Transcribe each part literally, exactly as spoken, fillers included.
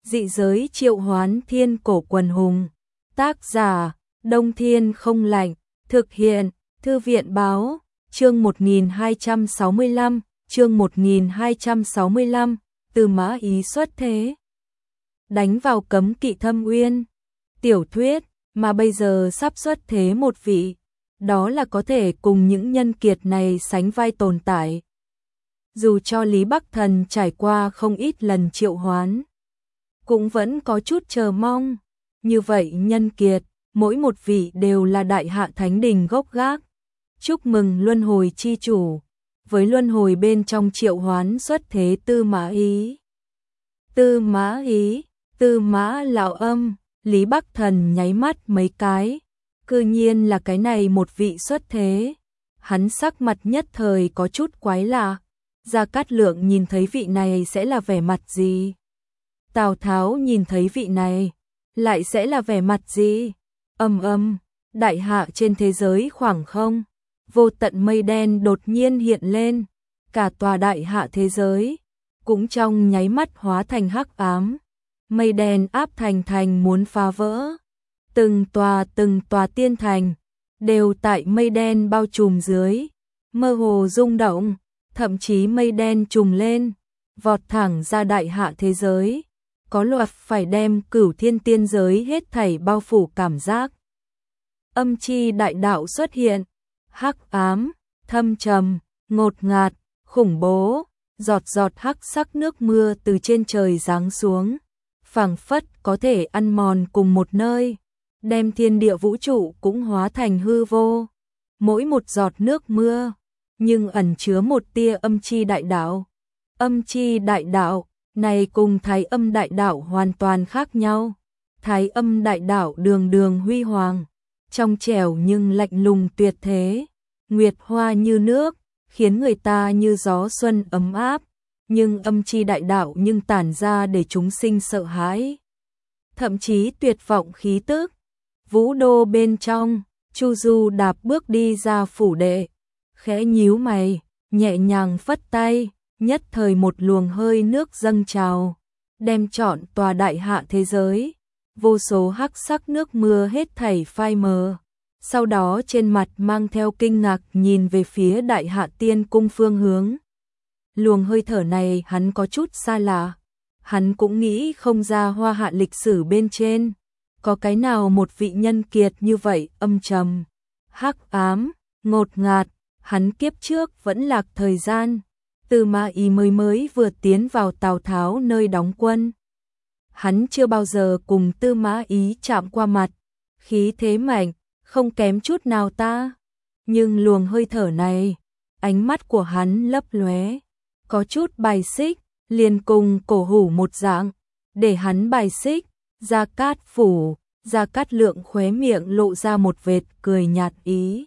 Dị giới triệu hoán thiên cổ quần hùng. Tác giả, Đông Thiên không lạnh. Thực hiện, Thư viện báo. Chương một nghìn hai trăm sáu mươi lăm, chương một nghìn hai trăm sáu mươi lăm, Tư Mã Ý xuất thế. Đánh vào cấm kỵ Thâm Uyên. Tiểu thuyết, mà bây giờ sắp xuất thế một vị. Đó là có thể cùng những nhân kiệt này sánh vai tồn tại. Dù cho Lý Bắc Thần trải qua không ít lần triệu hoán, cũng vẫn có chút chờ mong. Như vậy nhân kiệt, mỗi một vị đều là đại hạ thánh đình gốc gác. Chúc mừng luân hồi chi chủ, với luân hồi bên trong triệu hoán xuất thế Tư Mã Ý. Tư Mã Ý, Tư Mã lão âm, Lý Bắc Thần nháy mắt mấy cái, cư nhiên là cái này một vị xuất thế. Hắn sắc mặt nhất thời có chút quái lạ, Gia Cát Lượng nhìn thấy vị này sẽ là vẻ mặt gì? Tào Tháo nhìn thấy vị này, lại sẽ là vẻ mặt gì? Âm âm, đại hạ trên thế giới khoảng không, vô tận mây đen đột nhiên hiện lên, cả tòa đại hạ thế giới cũng trong nháy mắt hóa thành hắc ám, mây đen áp thành thành muốn phá vỡ. Từng tòa từng tòa tiên thành đều tại mây đen bao trùm dưới, mơ hồ rung động, thậm chí mây đen trùm lên, vọt thẳng ra đại hạ thế giới, có loạt phải đem cửu thiên tiên giới hết thảy bao phủ cảm giác. Âm chi đại đạo xuất hiện, hắc ám, thâm trầm, ngột ngạt, khủng bố, giọt giọt hắc sắc nước mưa từ trên trời giáng xuống, phảng phất có thể ăn mòn cùng một nơi, đem thiên địa vũ trụ cũng hóa thành hư vô. Mỗi một giọt nước mưa, nhưng ẩn chứa một tia âm chi đại đạo. Âm chi đại đạo này cùng Thái Âm đại đạo hoàn toàn khác nhau. Thái Âm đại đạo đường đường huy hoàng, trong trẻo nhưng lạnh lùng tuyệt thế, nguyệt hoa như nước, khiến người ta như gió xuân ấm áp, nhưng âm chi đại đạo nhưng tản ra để chúng sinh sợ hãi, thậm chí tuyệt vọng khí tức. Vũ đô bên trong, Chu Du đạp bước đi ra phủ đệ, khẽ nhíu mày, nhẹ nhàng phất tay, nhất thời một luồng hơi nước dâng trào, đem trọn tòa đại hạ thế giới, vô số hắc sắc nước mưa hết thảy phai mờ. Sau đó trên mặt mang theo kinh ngạc nhìn về phía đại hạ tiên cung phương hướng. Luồng hơi thở này hắn có chút xa lạ, hắn cũng nghĩ không ra hoa hạ lịch sử bên trên có cái nào một vị nhân kiệt như vậy âm trầm, hắc ám, ngột ngạt. Hắn kiếp trước vẫn lạc thời gian, Tư Mã Ý mới mới vừa tiến vào Tào Tháo nơi đóng quân. Hắn chưa bao giờ cùng Tư Mã Ý chạm qua mặt, khí thế mạnh, không kém chút nào ta. Nhưng luồng hơi thở này, ánh mắt của hắn lấp lóe, có chút bài xích, liền cùng cổ hủ một dạng, để hắn bài xích. Gia Cát phủ, Gia Cát Lượng khóe miệng lộ ra một vệt cười nhạt ý.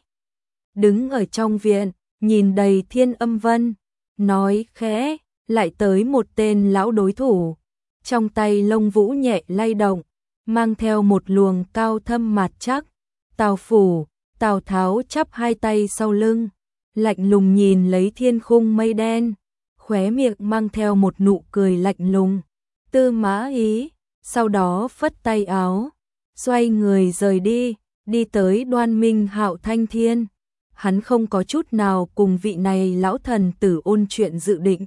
Đứng ở trong viện, nhìn đầy thiên âm vân, nói khẽ, lại tới một tên lão đối thủ. Trong tay lông vũ nhẹ lay động, mang theo một luồng cao thâm mạt chắc. Tào phủ, Tào Tháo chắp hai tay sau lưng, lạnh lùng nhìn lấy thiên khung mây đen, khóe miệng mang theo một nụ cười lạnh lùng. Tư Mã Ý, sau đó phất tay áo, xoay người rời đi, đi tới Đoan Minh Hạo Thanh Thiên. Hắn không có chút nào cùng vị này lão thần tử ôn chuyện dự định.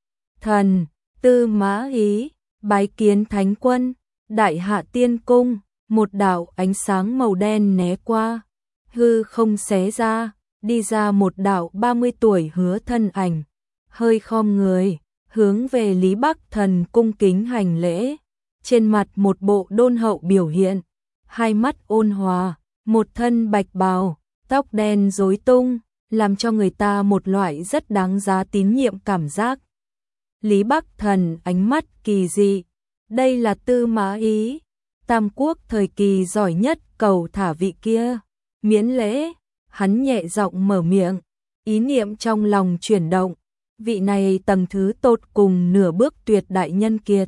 Thần, Tư Mã Ý, bái kiến thánh quân. Đại hạ tiên cung, một đạo ánh sáng màu đen né qua, hư không xé ra, đi ra một đạo ba mươi tuổi hứa thân ảnh, hơi khom người, hướng về Lý Bắc Thần cung kính hành lễ, trên mặt một bộ đôn hậu biểu hiện, hai mắt ôn hòa, một thân bạch bào, tóc đen rối tung, làm cho người ta một loại rất đáng giá tín nhiệm cảm giác. Lý Bắc Thần ánh mắt kỳ dị, đây là Tư Mã Ý, Tam Quốc thời kỳ giỏi nhất cầu thả vị kia, miễn lễ. Hắn nhẹ giọng mở miệng, ý niệm trong lòng chuyển động, vị này tầng thứ tột cùng nửa bước tuyệt đại nhân kiệt,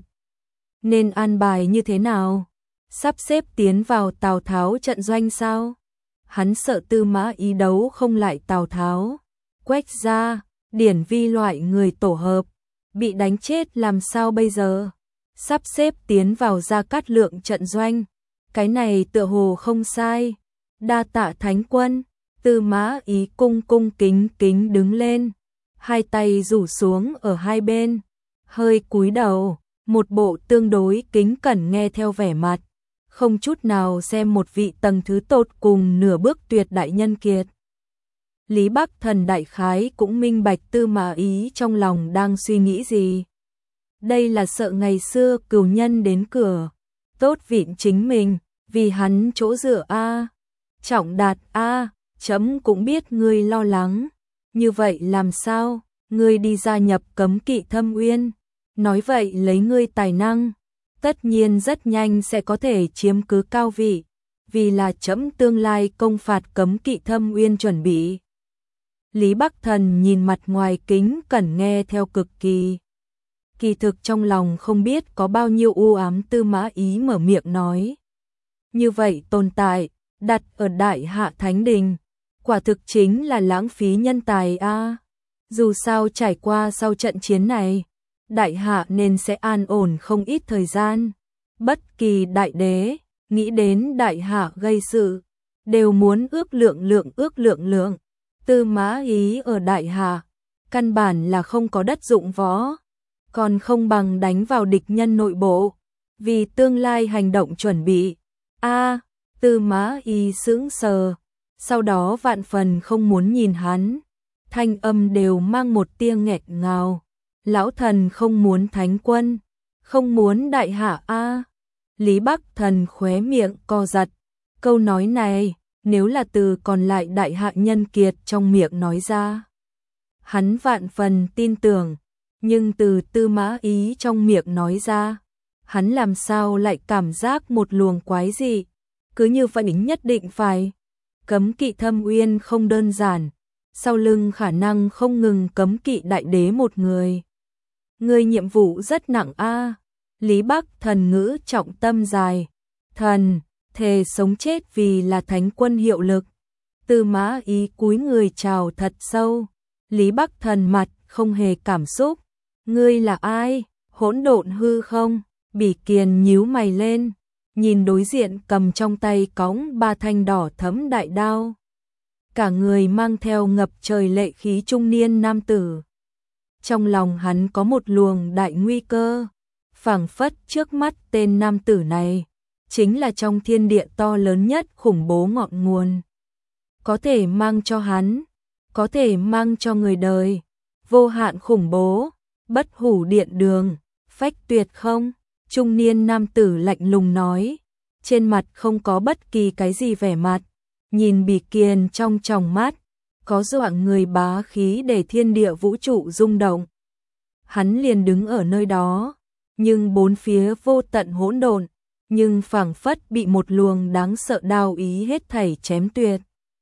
nên an bài như thế nào? Sắp xếp tiến vào Tào Tháo trận doanh sao? Hắn sợ Tư Mã Ý đấu không lại Tào Tháo, Quách gia, Điển Vi loại người tổ hợp, bị đánh chết làm sao bây giờ? sắp xếp tiến vào Gia Cát Lượng trận doanh. Cái này tựa hồ không sai. Đa tạ thánh quân. Tư Mã Ý cung cung kính kính đứng lên, hai tay rủ xuống ở hai bên, hơi cúi đầu, một bộ tương đối kính cẩn nghe theo vẻ mặt, không chút nào xem một vị tầng thứ tột cùng nửa bước tuyệt đại nhân kiệt. Lý Bắc Thần đại khái cũng minh bạch Tư Mã Ý trong lòng đang suy nghĩ gì. Đây là sợ ngày xưa cừu nhân đến cửa, tốt vịn chính mình, vì hắn chỗ dựa a. Trọng Đạt a, chấm cũng biết ngươi lo lắng, như vậy làm sao, ngươi đi gia nhập Cấm Kỵ Thâm Uyên, nói vậy lấy ngươi tài năng, tất nhiên rất nhanh sẽ có thể chiếm cứ cao vị, vì là chấm tương lai công phạt Cấm Kỵ Thâm Uyên chuẩn bị. Lý Bắc Thần nhìn mặt ngoài kính cẩn nghe theo cực kỳ. Kỳ thực trong lòng không biết có bao nhiêu u ám. Tư Mã Ý mở miệng nói. Như vậy tồn tại, đặt ở Đại Hạ Thánh Đình, quả thực chính là lãng phí nhân tài a. Dù sao trải qua sau trận chiến này, Đại Hạ nên sẽ an ổn không ít thời gian. Bất kỳ đại đế, nghĩ đến Đại Hạ gây sự, đều muốn ước lượng lượng ước lượng lượng. Tư Mã Ý ở Đại Hạ, căn bản là không có đất dụng võ, còn không bằng đánh vào địch nhân nội bộ, vì tương lai hành động chuẩn bị. A, Tư Mã Ý sững sờ, sau đó vạn phần không muốn nhìn hắn, thanh âm đều mang một tia nghẹt ngào. Lão thần không muốn thánh quân, không muốn Đại Hạ a. Lý Bắc Thần khóe miệng co giật, câu nói này nếu là từ còn lại Đại Hạ nhân kiệt trong miệng nói ra, hắn vạn phần tin tưởng, nhưng từ Tư Mã Ý trong miệng nói ra, hắn làm sao lại cảm giác một luồng quái dị, cứ như vậy nhất định phải. Cấm Kỵ Thâm Uyên không đơn giản, sau lưng khả năng không ngừng Cấm Kỵ đại đế một người. Người nhiệm vụ rất nặng a. Lý Bắc Thần ngữ trọng tâm dài, thần thề sống chết vì là thánh quân hiệu lực. Tư Mã Ý cúi người chào thật sâu. Lý Bắc Thần mặt không hề cảm xúc. Ngươi là ai? Hỗn độn hư không? Bỉ Kiền nhíu mày lên, nhìn đối diện cầm trong tay cõng ba thanh đỏ thẫm đại đao, cả người mang theo ngập trời lệ khí trung niên nam tử. Trong lòng hắn có một luồng đại nguy cơ, phảng phất trước mắt tên nam tử này chính là trong thiên địa to lớn nhất khủng bố ngọn nguồn, có thể mang cho hắn, có thể mang cho người đời vô hạn khủng bố. Bất hủ điện đường, phách tuyệt không? Trung niên nam tử lạnh lùng nói, trên mặt không có bất kỳ cái gì vẻ mặt, nhìn Bỉ Kiền trong tròng mắt, có doạng người bá khí để thiên địa vũ trụ rung động. Hắn liền đứng ở nơi đó, nhưng bốn phía vô tận hỗn độn, nhưng phảng phất bị một luồng đáng sợ đao ý hết thảy chém tuyệt.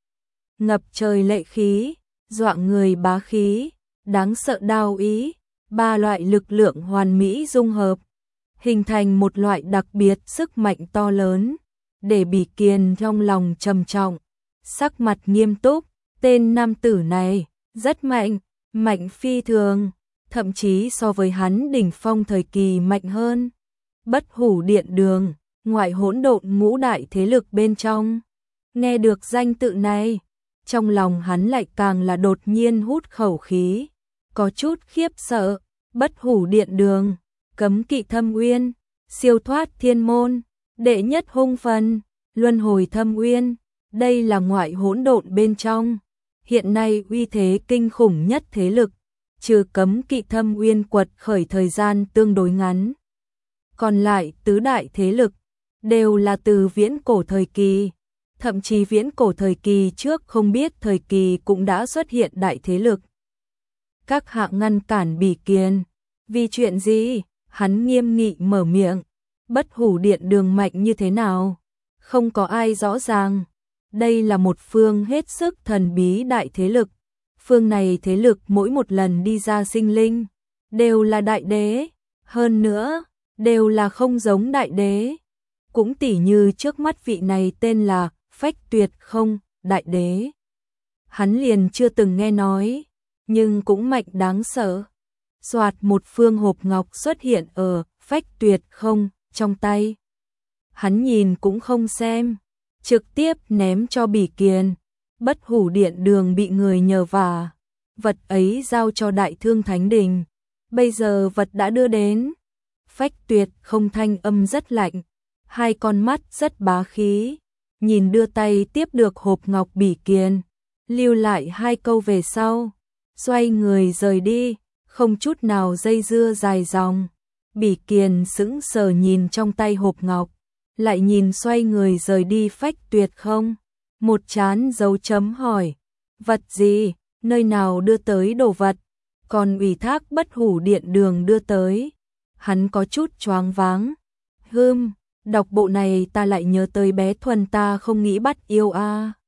Ngập trời lệ khí, doạng người bá khí, đáng sợ đao ý, ba loại lực lượng hoàn mỹ dung hợp, hình thành một loại đặc biệt sức mạnh to lớn, để Bỉ Kiền trong lòng trầm trọng, sắc mặt nghiêm túc. Tên nam tử này rất mạnh, mạnh phi thường, thậm chí so với hắn đỉnh phong thời kỳ mạnh hơn. Bất hủ điện đường, ngoại hỗn độn ngũ đại thế lực bên trong, nghe được danh tự này, trong lòng hắn lại càng là đột nhiên hút khẩu khí, có chút khiếp sợ. Bất hủ điện đường, Cấm Kỵ Thâm Uyên, siêu thoát thiên môn, đệ nhất hung phần, luân hồi thâm uyên, đây là ngoại hỗn độn bên trong, hiện nay uy thế kinh khủng nhất thế lực, trừ Cấm Kỵ Thâm Uyên quật khởi thời gian tương đối ngắn. Còn lại tứ đại thế lực đều là từ viễn cổ thời kỳ, thậm chí viễn cổ thời kỳ trước không biết thời kỳ cũng đã xuất hiện đại thế lực. Các hạng ngăn cản Bỉ Kiền, vì chuyện gì? Hắn nghiêm nghị mở miệng. Bất hủ điện đường mạnh như thế nào? Không có ai rõ ràng. Đây là một phương hết sức thần bí đại thế lực. Phương này thế lực mỗi một lần đi ra sinh linh, đều là đại đế. Hơn nữa, đều là không giống đại đế. Cũng tỉ như trước mắt vị này tên là Phách Tuyệt không, đại đế. Hắn liền chưa từng nghe nói, nhưng cũng mạnh đáng sợ. Soạt một phương hộp ngọc xuất hiện ở Phách Tuyệt không, trong tay. Hắn nhìn cũng không xem, trực tiếp ném cho Bỉ Kiền. Bất Hủ Điện Đường bị người nhờ vả, vật ấy giao cho Đại Thương Thánh Đình. Bây giờ vật đã đưa đến. Phách Tuyệt không thanh âm rất lạnh, hai con mắt rất bá khí, nhìn đưa tay tiếp được hộp ngọc Bỉ Kiền, lưu lại hai câu về sau, xoay người rời đi, không chút nào dây dưa dài dòng. Bỉ Kiền sững sờ nhìn trong tay hộp ngọc, lại nhìn xoay người rời đi Phách Tuyệt không, một trán dấu chấm hỏi, vật gì, nơi nào đưa tới đồ vật, còn ủy thác Bất Hủ Điện Đường đưa tới. Hắn có chút choáng váng. Hừm, đọc bộ này ta lại nhớ tới bé Thuần ta không nghĩ bắt yêu a. À.